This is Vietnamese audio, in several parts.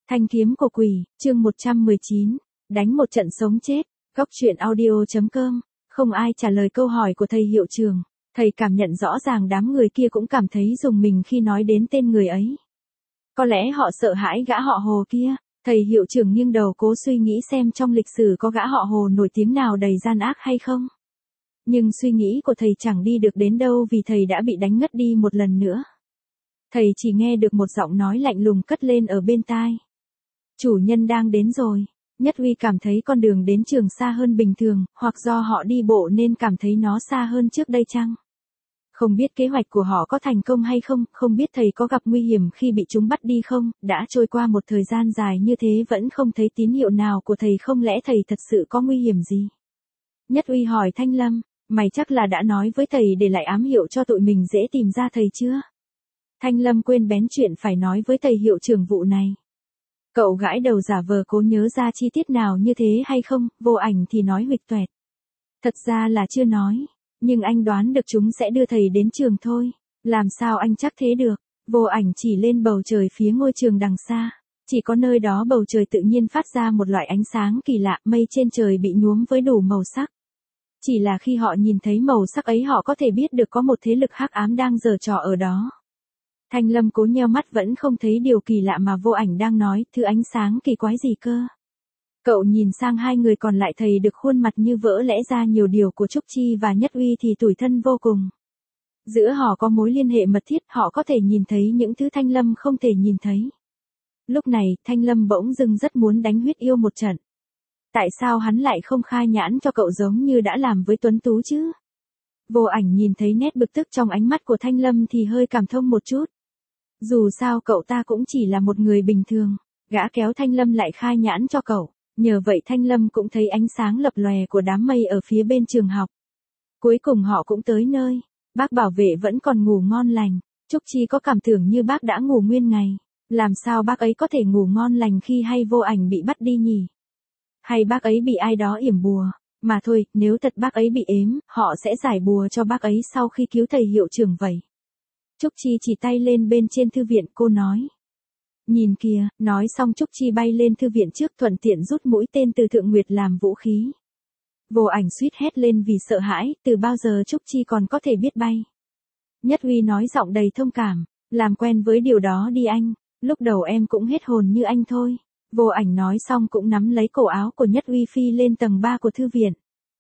Thanh kiếm của quỷ, chương 119, đánh một trận sống chết, góc truyện audio.com, không ai trả lời câu hỏi của thầy hiệu trưởng, thầy cảm nhận rõ ràng đám người kia cũng cảm thấy rùng mình khi nói đến tên người ấy. Có lẽ họ sợ hãi gã họ Hồ kia, thầy hiệu trưởng nghiêng đầu cố suy nghĩ xem trong lịch sử có gã họ Hồ nổi tiếng nào đầy gian ác hay không. Nhưng suy nghĩ của thầy chẳng đi được đến đâu vì thầy đã bị đánh ngất đi một lần nữa. Thầy chỉ nghe được một giọng nói lạnh lùng cất lên ở bên tai. Chủ nhân đang đến rồi. Nhất Uy cảm thấy con đường đến trường xa hơn bình thường, hoặc do họ đi bộ nên cảm thấy nó xa hơn trước đây chăng? Không biết kế hoạch của họ có thành công hay không, không biết thầy có gặp nguy hiểm khi bị chúng bắt đi không, đã trôi qua một thời gian dài như thế vẫn không thấy tín hiệu nào của thầy, không lẽ thầy thật sự có nguy hiểm gì? Nhất Uy hỏi Thanh Lâm, mày chắc là đã nói với thầy để lại ám hiệu cho tụi mình dễ tìm ra thầy chưa? Thanh Lâm quên bén chuyện phải nói với thầy hiệu trưởng vụ này. Cậu gãi đầu giả vờ cố nhớ ra chi tiết nào như thế hay không, Vô Ảnh thì nói huỵch toẹt. Thật ra là chưa nói, nhưng anh đoán được chúng sẽ đưa thầy đến trường thôi. Làm sao anh chắc thế được? Vô Ảnh chỉ lên bầu trời phía ngôi trường đằng xa. Chỉ có nơi đó bầu trời tự nhiên phát ra một loại ánh sáng kỳ lạ, mây trên trời bị nhuốm với đủ màu sắc. Chỉ là khi họ nhìn thấy màu sắc ấy họ có thể biết được có một thế lực hắc ám đang giở trò ở đó. Thanh Lâm cố nheo mắt vẫn không thấy điều kỳ lạ mà Vô Ảnh đang nói, thứ ánh sáng kỳ quái gì cơ. Cậu nhìn sang hai người còn lại, thầy được khuôn mặt như vỡ lẽ ra nhiều điều của Trúc Chi và Nhất Uy thì tủi thân vô cùng. Giữa họ có mối liên hệ mật thiết, họ có thể nhìn thấy những thứ Thanh Lâm không thể nhìn thấy. Lúc này, Thanh Lâm bỗng dưng rất muốn đánh huyết yêu một trận. Tại sao hắn lại không khai nhãn cho cậu giống như đã làm với Tuấn Tú chứ? Vô Ảnh nhìn thấy nét bực tức trong ánh mắt của Thanh Lâm thì hơi cảm thông một chút. Dù sao cậu ta cũng chỉ là một người bình thường, gã kéo Thanh Lâm lại khai nhãn cho cậu, nhờ vậy Thanh Lâm cũng thấy ánh sáng lập lòe của đám mây ở phía bên trường học. Cuối cùng họ cũng tới nơi, bác bảo vệ vẫn còn ngủ ngon lành, Trúc Chi có cảm tưởng như bác đã ngủ nguyên ngày, làm sao bác ấy có thể ngủ ngon lành khi hay Vô Ảnh bị bắt đi nhỉ? Hay bác ấy bị ai đó yểm bùa, mà thôi, nếu thật bác ấy bị ếm, họ sẽ giải bùa cho bác ấy sau khi cứu thầy hiệu trưởng vậy. Trúc Chi chỉ tay lên bên trên thư viện, cô nói. Nhìn kìa, nói xong Trúc Chi bay lên thư viện trước, thuận tiện rút mũi tên từ Thượng Nguyệt làm vũ khí. Vô Ảnh suýt hét lên vì sợ hãi, từ bao giờ Trúc Chi còn có thể biết bay. Nhất Uy nói giọng đầy thông cảm, làm quen với điều đó đi anh, lúc đầu em cũng hết hồn như anh thôi. Vô Ảnh nói xong cũng nắm lấy cổ áo của Nhất Uy phi lên tầng 3 của thư viện.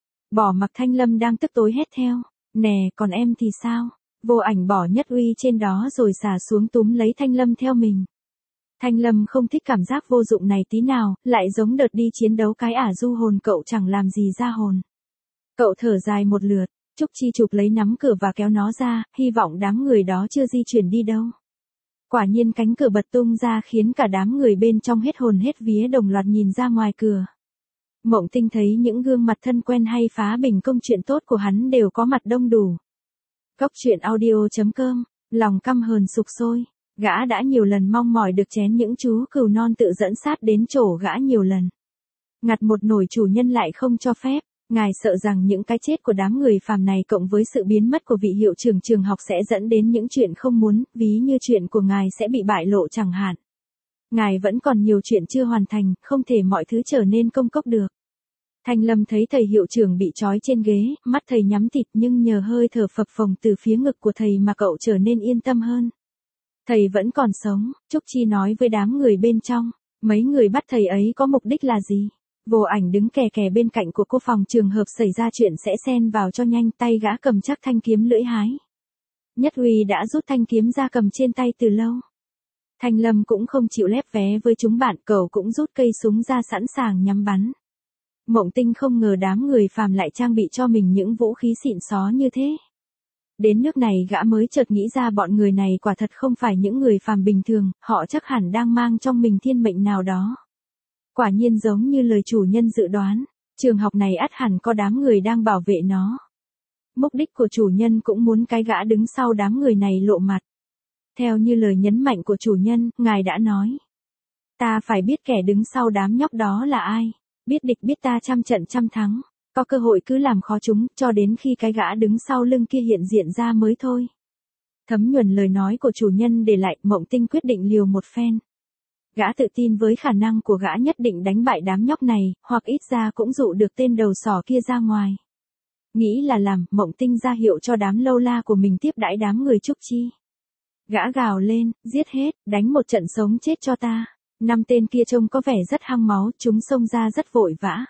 Bỏ mặc Thanh Lâm đang tức tối hét theo, nè, còn em thì sao? Vô Ảnh bỏ Nhất Uy trên đó rồi xả xuống túm lấy Thanh Lâm theo mình. Thanh Lâm không thích cảm giác vô dụng này tí nào, lại giống đợt đi chiến đấu cái du hồn cậu chẳng làm gì ra hồn. Cậu thở dài một lượt, Trúc Chi chụp lấy nắm cửa và kéo nó ra, hy vọng đám người đó chưa di chuyển đi đâu. Quả nhiên cánh cửa bật tung ra khiến cả đám người bên trong hết hồn hết vía đồng loạt nhìn ra ngoài cửa. Mộng Tinh thấy những gương mặt thân quen hay phá bình công chuyện tốt của hắn đều có mặt đông đủ. Góc truyện audio.com, lòng căm hờn sục sôi, gã đã nhiều lần mong mỏi được chén những chú cừu non tự dẫn sát đến chỗ gã nhiều lần. Ngặt một nồi chủ nhân lại không cho phép, ngài sợ rằng những cái chết của đám người phàm này cộng với sự biến mất của vị hiệu trưởng trường học sẽ dẫn đến những chuyện không muốn, ví như chuyện của ngài sẽ bị bại lộ chẳng hạn. Ngài vẫn còn nhiều chuyện chưa hoàn thành, không thể mọi thứ trở nên công cốc được. Thanh Lâm thấy thầy hiệu trưởng bị trói trên ghế, mắt thầy nhắm tịt nhưng nhờ hơi thở phập phồng từ phía ngực của thầy mà cậu trở nên yên tâm hơn. Thầy vẫn còn sống, Trúc Chi nói với đám người bên trong, mấy người bắt thầy ấy có mục đích là gì? Vô Ảnh đứng kè kè bên cạnh của cô, phòng trường hợp xảy ra chuyện sẽ xen vào cho nhanh, tay gã cầm chắc thanh kiếm lưỡi hái. Nhất Uy đã rút thanh kiếm ra cầm trên tay từ lâu. Thanh Lâm cũng không chịu lép vé với chúng bạn, cậu cũng rút cây súng ra sẵn sàng nhắm bắn. Mộng Tinh không ngờ đám người phàm lại trang bị cho mình những vũ khí xịn xó như thế. Đến nước này gã mới chợt nghĩ ra bọn người này quả thật không phải những người phàm bình thường, họ chắc hẳn đang mang trong mình thiên mệnh nào đó. Quả nhiên giống như lời chủ nhân dự đoán, trường học này ắt hẳn có đám người đang bảo vệ nó. Mục đích của chủ nhân cũng muốn cái gã đứng sau đám người này lộ mặt. Theo như lời nhấn mạnh của chủ nhân, ngài đã nói. Ta phải biết kẻ đứng sau đám nhóc đó là ai. Biết địch biết ta trăm trận trăm thắng, có cơ hội cứ làm khó chúng, cho đến khi cái gã đứng sau lưng kia hiện diện ra mới thôi. Thấm nhuần lời nói của chủ nhân để lại, Mộng Tinh quyết định liều một phen. Gã tự tin với khả năng của gã nhất định đánh bại đám nhóc này, hoặc ít ra cũng dụ được tên đầu sỏ kia ra ngoài. Nghĩ là làm, Mộng Tinh ra hiệu cho đám lâu la của mình tiếp đãi đám người Trúc Chi. Gã gào lên, giết hết, đánh một trận sống chết cho ta. 5 tên kia trông có vẻ rất hăng máu, chúng xông ra rất vội vã.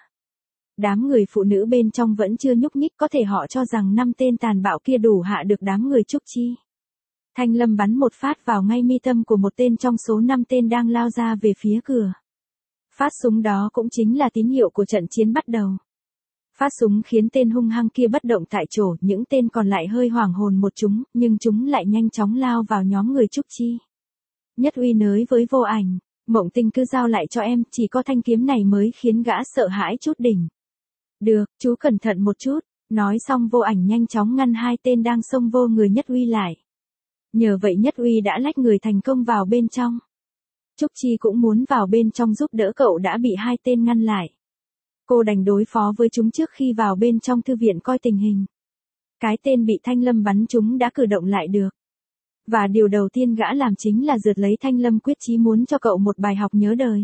Đám người phụ nữ bên trong vẫn chưa nhúc nhích, có thể họ cho rằng 5 tên tàn bạo kia đủ hạ được đám người Trúc Chi. Thanh Lâm bắn một phát vào ngay mi tâm của một tên trong số 5 tên đang lao ra về phía cửa. Phát súng đó cũng chính là tín hiệu của trận chiến bắt đầu. Phát súng khiến tên hung hăng kia bất động tại chỗ, những tên còn lại hơi hoảng hồn một chúng, nhưng chúng lại nhanh chóng lao vào nhóm người Trúc Chi. Nhất Uy nới với Vô Ảnh, Mộng Tinh cứ giao lại cho em, chỉ có thanh kiếm này mới khiến gã sợ hãi chút đỉnh. Được, chú cẩn thận một chút, nói xong Vô Ảnh nhanh chóng ngăn 2 tên đang xông vô người Nhất Uy lại. Nhờ vậy Nhất Uy đã lách người thành công vào bên trong. Trúc Chi cũng muốn vào bên trong giúp đỡ cậu đã bị 2 tên ngăn lại. Cô đành đối phó với chúng trước khi vào bên trong thư viện coi tình hình. Cái tên bị Thanh Lâm bắn trúng đã cử động lại được. Và điều đầu tiên gã làm chính là rượt lấy Thanh Lâm, quyết chí muốn cho cậu một bài học nhớ đời.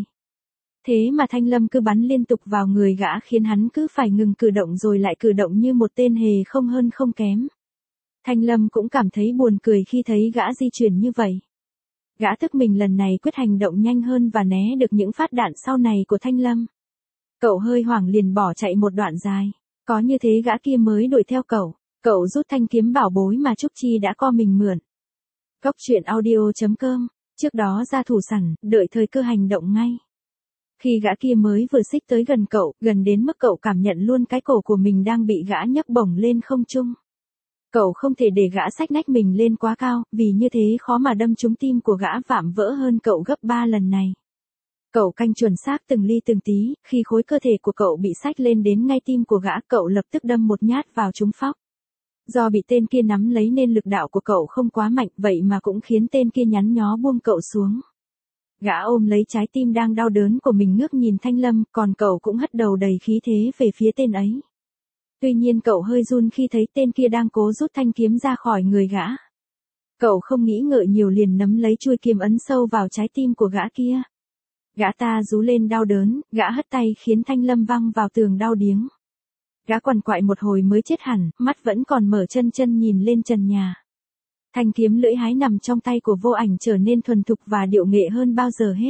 Thế mà Thanh Lâm cứ bắn liên tục vào người gã khiến hắn cứ phải ngừng cử động rồi lại cử động như một tên hề không hơn không kém. Thanh Lâm cũng cảm thấy buồn cười khi thấy gã di chuyển như vậy. Gã thức mình lần này quyết hành động nhanh hơn và né được những phát đạn sau này của Thanh Lâm. Cậu hơi hoảng liền bỏ chạy một đoạn dài. Có như thế gã kia mới đuổi theo cậu. Cậu rút thanh kiếm bảo bối mà Trúc Chi đã co mình mượn. Cốc truyện audio.com. Trước đó ra thủ sẵn, đợi thời cơ hành động ngay. Khi gã kia mới vừa xích tới gần cậu, gần đến mức cậu cảm nhận luôn cái cổ của mình đang bị gã nhấc bổng lên không trung. Cậu không thể để gã xách nách mình lên quá cao, vì như thế khó mà đâm trúng tim của gã vạm vỡ hơn cậu gấp 3 lần này. Cậu canh chuẩn xác từng ly từng tí, khi khối cơ thể của cậu bị xách lên đến ngay tim của gã, cậu lập tức đâm một nhát vào trúng phóc. Do bị tên kia nắm lấy nên lực đạo của cậu không quá mạnh, vậy mà cũng khiến tên kia nhắn nhó buông cậu xuống. Gã ôm lấy trái tim đang đau đớn của mình ngước nhìn Thanh Lâm, còn cậu cũng hất đầu đầy khí thế về phía tên ấy. Tuy nhiên cậu hơi run khi thấy tên kia đang cố rút thanh kiếm ra khỏi người gã. Cậu không nghĩ ngợi nhiều liền nắm lấy chuôi kiếm ấn sâu vào trái tim của gã kia. Gã ta rú lên đau đớn, gã hất tay khiến Thanh Lâm văng vào tường đau điếng. Gã quằn quại một hồi mới chết hẳn, mắt vẫn còn mở chân chân nhìn lên trần nhà. Thanh kiếm lưỡi hái nằm trong tay của Vô Ảnh trở nên thuần thục và điệu nghệ hơn bao giờ hết.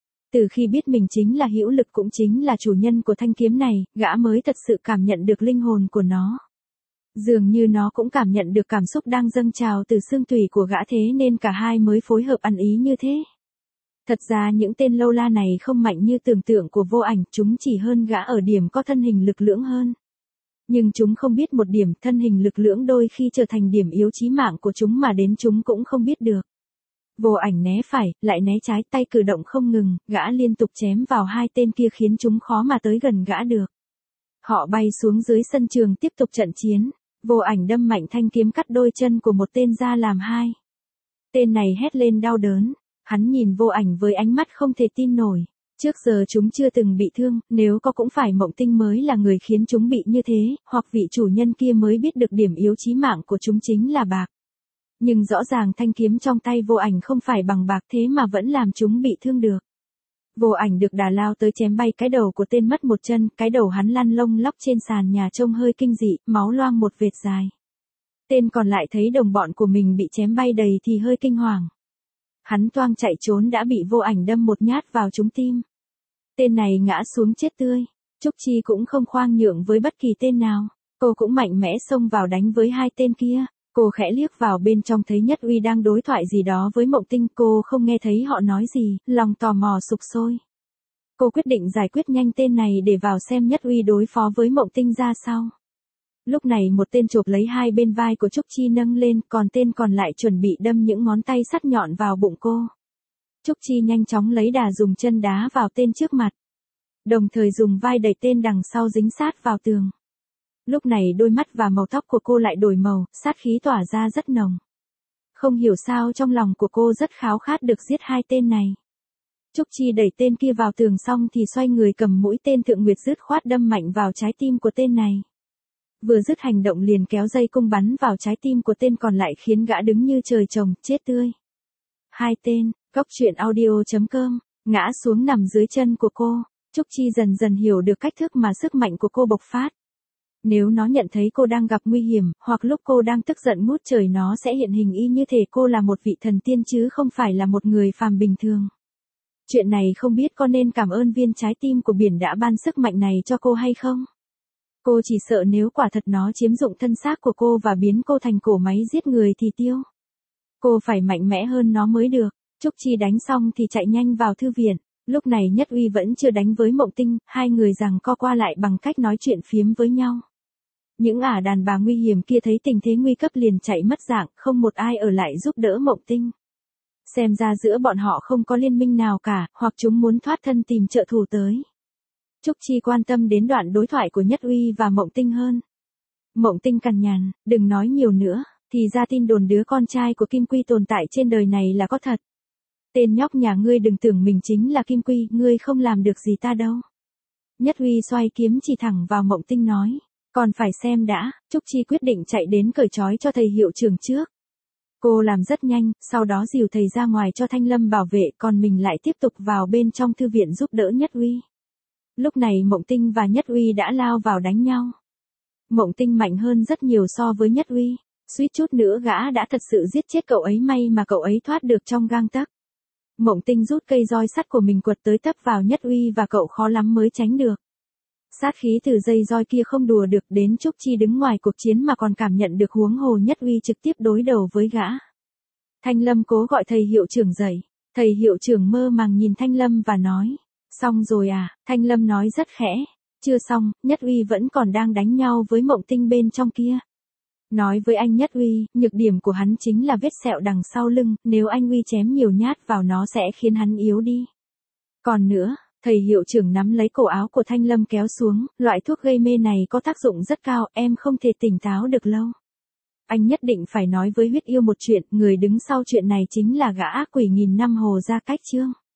Từ khi biết mình chính là hữu lực cũng chính là chủ nhân của thanh kiếm này, gã mới thật sự cảm nhận được linh hồn của nó. Dường như nó cũng cảm nhận được cảm xúc đang dâng trào từ xương tủy của gã, thế nên cả hai mới phối hợp ăn ý như thế. Thật ra những tên lâu la này không mạnh như tưởng tượng của Vô Ảnh, chúng chỉ hơn gã ở điểm có thân hình lực lưỡng hơn. Nhưng chúng không biết một điểm, thân hình lực lưỡng đôi khi trở thành điểm yếu chí mạng của chúng mà đến chúng cũng không biết được. Vô Ảnh né phải, lại né trái, tay cử động không ngừng, gã liên tục chém vào 2 tên kia khiến chúng khó mà tới gần gã được. Họ bay xuống dưới sân trường tiếp tục trận chiến. Vô Ảnh đâm mạnh thanh kiếm cắt đôi chân của một tên ra làm 2. Tên này hét lên đau đớn. Hắn nhìn Vô Ảnh với ánh mắt không thể tin nổi. Trước giờ chúng chưa từng bị thương, nếu có cũng phải Mộng Tinh mới là người khiến chúng bị như thế, hoặc vị chủ nhân kia mới biết được điểm yếu chí mạng của chúng chính là bạc. Nhưng rõ ràng thanh kiếm trong tay Vô Ảnh không phải bằng bạc, thế mà vẫn làm chúng bị thương được. Vô Ảnh được đà lao tới chém bay cái đầu của tên mất một chân, cái đầu hắn lăn lông lóc trên sàn nhà trông hơi kinh dị, máu loang một vệt dài. Tên còn lại thấy đồng bọn của mình bị chém bay đầy thì hơi kinh hoàng. Hắn toang chạy trốn đã bị Vô Ảnh đâm một nhát vào trúng tim. Tên này ngã xuống chết tươi. Trúc Chi cũng không khoan nhượng với bất kỳ tên nào. Cô cũng mạnh mẽ xông vào đánh với 2 tên kia. Cô khẽ liếc vào bên trong thấy Nhất Uy đang đối thoại gì đó với Mộng Tinh. Cô không nghe thấy họ nói gì, lòng tò mò sục sôi. Cô quyết định giải quyết nhanh tên này để vào xem Nhất Uy đối phó với Mộng Tinh ra sao. Lúc này một tên chộp lấy 2 bên vai của Trúc Chi nâng lên, còn tên còn lại chuẩn bị đâm những ngón tay sắc nhọn vào bụng cô. Trúc Chi nhanh chóng lấy đà dùng chân đá vào tên trước mặt. Đồng thời dùng vai đẩy tên đằng sau dính sát vào tường. Lúc này đôi mắt và màu tóc của cô lại đổi màu, sát khí tỏa ra rất nồng. Không hiểu sao trong lòng của cô rất khao khát được giết 2 tên này. Trúc Chi đẩy tên kia vào tường xong thì xoay người cầm mũi tên Thượng Nguyệt dứt khoát đâm mạnh vào trái tim của tên này. Vừa dứt hành động liền kéo dây cung bắn vào trái tim của tên còn lại khiến gã đứng như trời trồng, chết tươi. 2 tên, Cốc truyện audio.com ngã xuống nằm dưới chân của cô. Trúc Chi dần dần hiểu được cách thức mà sức mạnh của cô bộc phát. Nếu nó nhận thấy cô đang gặp nguy hiểm, hoặc lúc cô đang tức giận ngút trời, nó sẽ hiện hình y như thể cô là một vị thần tiên chứ không phải là một người phàm bình thường. Chuyện này không biết có nên cảm ơn viên trái tim của biển đã ban sức mạnh này cho cô hay không? Cô chỉ sợ nếu quả thật nó chiếm dụng thân xác của cô và biến cô thành cỗ máy giết người thì tiêu. Cô phải mạnh mẽ hơn nó mới được. Trúc Chi đánh xong thì chạy nhanh vào thư viện. Lúc này Nhất Uy vẫn chưa đánh với Mộng Tinh, hai người giằng co qua lại bằng cách nói chuyện phiếm với nhau. Những ả đàn bà nguy hiểm kia thấy tình thế nguy cấp liền chạy mất dạng, không một ai ở lại giúp đỡ Mộng Tinh. Xem ra giữa bọn họ không có liên minh nào cả, hoặc chúng muốn thoát thân tìm trợ thủ tới. Trúc Chi quan tâm đến đoạn đối thoại của Nhất Uy và Mộng Tinh hơn. Mộng Tinh cằn nhằn, đừng nói nhiều nữa, thì ra tin đồn đứa con trai của Kim Quy tồn tại trên đời này là có thật. Tên nhóc nhà ngươi đừng tưởng mình chính là Kim Quy, ngươi không làm được gì ta đâu. Nhất Uy xoay kiếm chỉ thẳng vào Mộng Tinh nói, còn phải xem đã. Trúc Chi quyết định chạy đến cởi trói cho thầy hiệu trưởng trước. Cô làm rất nhanh, sau đó dìu thầy ra ngoài cho Thanh Lâm bảo vệ, còn mình lại tiếp tục vào bên trong thư viện giúp đỡ Nhất Uy. Lúc này Mộng Tinh và Nhất Uy đã lao vào đánh nhau. Mộng Tinh mạnh hơn rất nhiều so với Nhất Uy, suýt chút nữa gã đã thật sự giết chết cậu ấy, may mà cậu ấy thoát được trong gang tấc. Mộng Tinh rút cây roi sắt của mình quật tới tấp vào Nhất Uy và cậu khó lắm mới tránh được. Sát khí từ dây roi kia không đùa được, đến Trúc Chi đứng ngoài cuộc chiến mà còn cảm nhận được, huống hồ Nhất Uy trực tiếp đối đầu với gã. Thanh Lâm cố gọi thầy hiệu trưởng dậy. Thầy hiệu trưởng mơ màng nhìn Thanh Lâm và nói, xong rồi à? Thanh Lâm nói rất khẽ, chưa xong, Nhất Uy vẫn còn đang đánh nhau với Mộng Tinh bên trong kia. Nói với anh Nhất Uy, nhược điểm của hắn chính là vết sẹo đằng sau lưng, nếu anh Uy chém nhiều nhát vào nó sẽ khiến hắn yếu đi. Còn nữa, thầy hiệu trưởng nắm lấy cổ áo của Thanh Lâm kéo xuống, loại thuốc gây mê này có tác dụng rất cao, em không thể tỉnh táo được lâu. Anh nhất định phải nói với Huyết Yêu một chuyện, người đứng sau chuyện này chính là gã ác quỷ nghìn năm Hồ Gia Cách Chương.